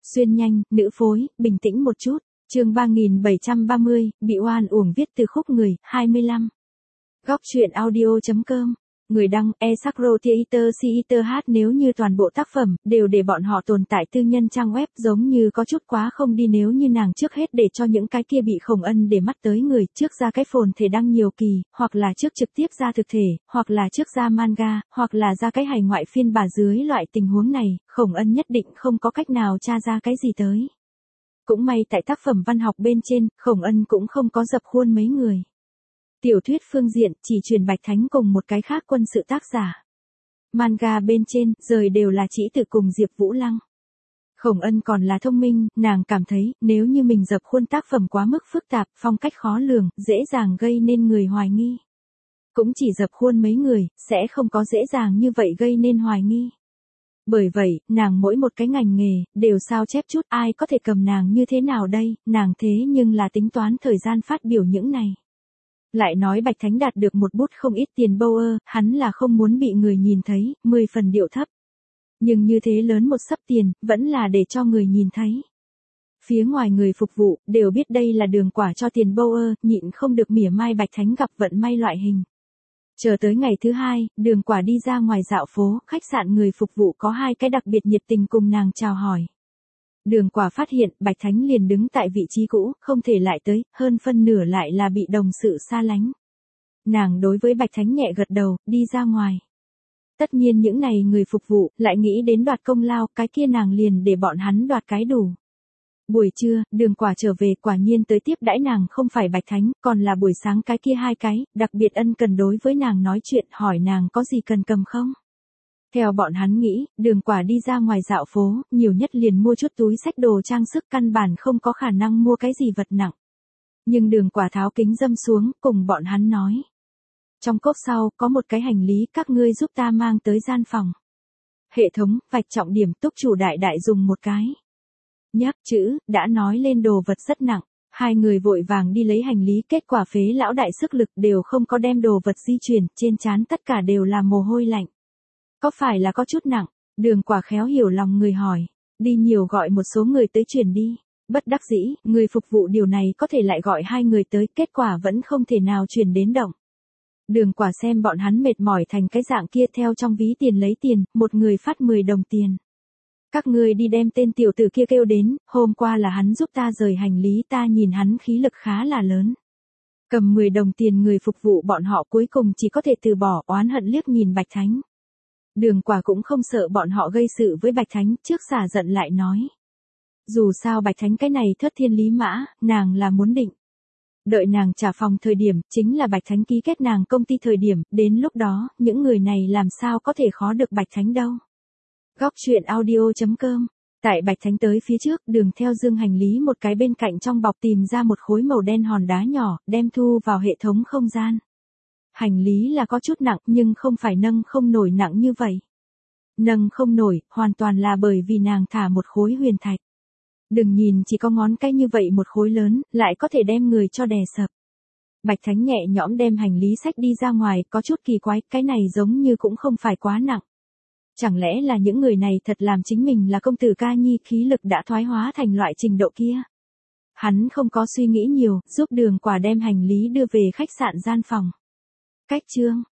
Xuyên nhanh, nữ phối, bình tĩnh một chút. Chương 3730, bị oan uổng viết từ khúc người, 25. Góc truyện audio.com. Người đăng, Esakro Theater CITH. Nếu như toàn bộ tác phẩm đều để bọn họ tồn tại tư nhân trang web giống như có chút quá không đi, nếu như nàng trước hết để cho những cái kia bị Khổng Ân để mắt tới người trước ra cái phồn thể đăng nhiều kỳ, hoặc là trước trực tiếp ra thực thể, hoặc là trước ra manga, hoặc là ra cái hài ngoại phiên bà, dưới loại tình huống này, Khổng Ân nhất định không có cách nào tra ra cái gì tới. Cũng may tại tác phẩm văn học bên trên, Khổng Ân cũng không có dập khuôn mấy người. Tiểu thuyết phương diện, chỉ truyền Bạch Thánh cùng một cái khác quân sự tác giả. Manga bên trên, rời đều là Chỉ Tử cùng Diệp Vũ Lăng. Khổng Ân còn là thông minh, nàng cảm thấy, nếu như mình dập khuôn tác phẩm quá mức phức tạp, phong cách khó lường, dễ dàng gây nên người hoài nghi. Cũng chỉ dập khuôn mấy người, sẽ không có dễ dàng như vậy gây nên hoài nghi. Bởi vậy, nàng mỗi một cái ngành nghề, đều sao chép chút, ai có thể cầm nàng như thế nào đây, nàng thế nhưng là tính toán thời gian phát biểu những này. Lại nói Bạch Thánh đạt được một bút không ít tiền Bower, hắn là không muốn bị người nhìn thấy, 10 phần điệu thấp. Nhưng như thế lớn một xấp tiền, vẫn là để cho người nhìn thấy. Phía ngoài người phục vụ, đều biết đây là Đường Quả cho tiền Bower, nhịn không được mỉa mai Bạch Thánh gặp vận may loại hình. Chờ tới ngày thứ hai, Đường Quả đi ra ngoài dạo phố, khách sạn người phục vụ có hai cái đặc biệt nhiệt tình cùng nàng chào hỏi. Đường Quả phát hiện Bạch Thánh liền đứng tại vị trí cũ, không thể lại tới, hơn phân nửa lại là bị đồng sự xa lánh. Nàng đối với Bạch Thánh nhẹ gật đầu, đi ra ngoài. Tất nhiên những này người phục vụ lại nghĩ đến đoạt công lao, cái kia nàng liền để bọn hắn đoạt cái đủ. Buổi trưa, Đường Quả trở về, quả nhiên tới tiếp đãi nàng không phải Bạch Thánh, còn là buổi sáng cái kia hai cái, đặc biệt ân cần đối với nàng nói chuyện, hỏi nàng có gì cần cầm không. Theo bọn hắn nghĩ, Đường Quả đi ra ngoài dạo phố, nhiều nhất liền mua chút túi xách đồ trang sức, căn bản không có khả năng mua cái gì vật nặng. Nhưng Đường Quả tháo kính dâm xuống, cùng bọn hắn nói. Trong cốp sau, có một cái hành lý, các ngươi giúp ta mang tới gian phòng. Hệ thống, vạch trọng điểm, túc chủ đại đại dùng một cái. Nhắc chữ, đã nói lên đồ vật rất nặng. Hai người vội vàng đi lấy hành lý, kết quả phế lão đại sức lực đều không có đem đồ vật di chuyển, trên trán tất cả đều là mồ hôi lạnh. Có phải là có chút nặng? Đường Quả khéo hiểu lòng người hỏi. Đi nhiều gọi một số người tới chuyển đi. Bất đắc dĩ, người phục vụ điều này có thể lại gọi hai người tới, kết quả vẫn không thể nào chuyển đến động. Đường Quả xem bọn hắn mệt mỏi thành cái dạng kia, theo trong ví tiền lấy tiền, một người phát 10 đồng tiền. Các ngươi đi đem tên tiểu tử kia kêu đến, hôm qua là hắn giúp ta rời hành lý, ta nhìn hắn khí lực khá là lớn. Cầm 10 đồng tiền, người phục vụ bọn họ cuối cùng chỉ có thể từ bỏ, oán hận liếc nhìn Bạch Thánh. Đường Quả cũng không sợ bọn họ gây sự với Bạch Thánh, trước xả giận lại nói. Dù sao Bạch Thánh cái này thất thiên lý mã, nàng là muốn định. Đợi nàng trả phòng thời điểm, chính là Bạch Thánh ký kết nàng công ty thời điểm, đến lúc đó, những người này làm sao có thể khó được Bạch Thánh đâu. Góc truyện audio.com. Tại Bạch Thánh tới phía trước, Đường theo dương hành lý một cái bên cạnh trong bọc tìm ra một khối màu đen hòn đá nhỏ, đem thu vào hệ thống không gian. Hành lý là có chút nặng, nhưng không phải nâng không nổi nặng như vậy. Nâng không nổi, hoàn toàn là bởi vì nàng thả một khối huyền thạch. Đừng nhìn chỉ có ngón cái như vậy một khối lớn, lại có thể đem người cho đè sập. Bạch Thánh nhẹ nhõm đem hành lý xách đi ra ngoài, có chút kỳ quái, cái này giống như cũng không phải quá nặng. Chẳng lẽ là những người này thật làm chính mình là công tử ca nhi, khí lực đã thoái hóa thành loại trình độ kia. Hắn không có suy nghĩ nhiều, giúp Đường Quả đem hành lý đưa về khách sạn gian phòng. Cách chương